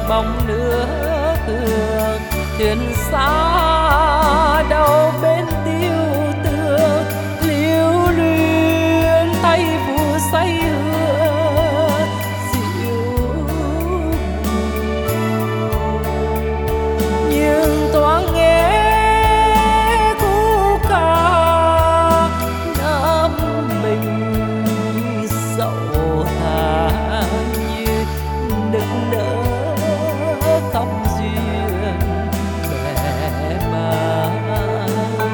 bóng nước hương. Thuyền xa đâu bên tiêu tương, lưu luyến tay phù say hương dịu. Nhưng thoáng nghe khúc ca ngắm mình dẫu than như nức nở khóc duyên bè mang.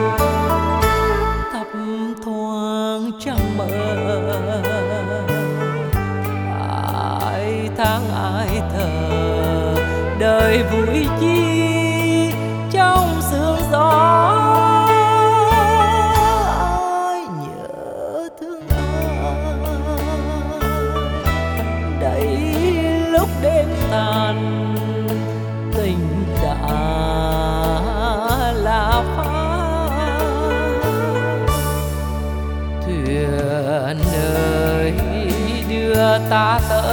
Thấp thoáng trăng mờ, ai tháng ai thờ, đời vui chi trong sương gió. Ai nhớ thương ai, đây lúc đêm tàn tình đã là phai. Thuyền ơi đưa ta tới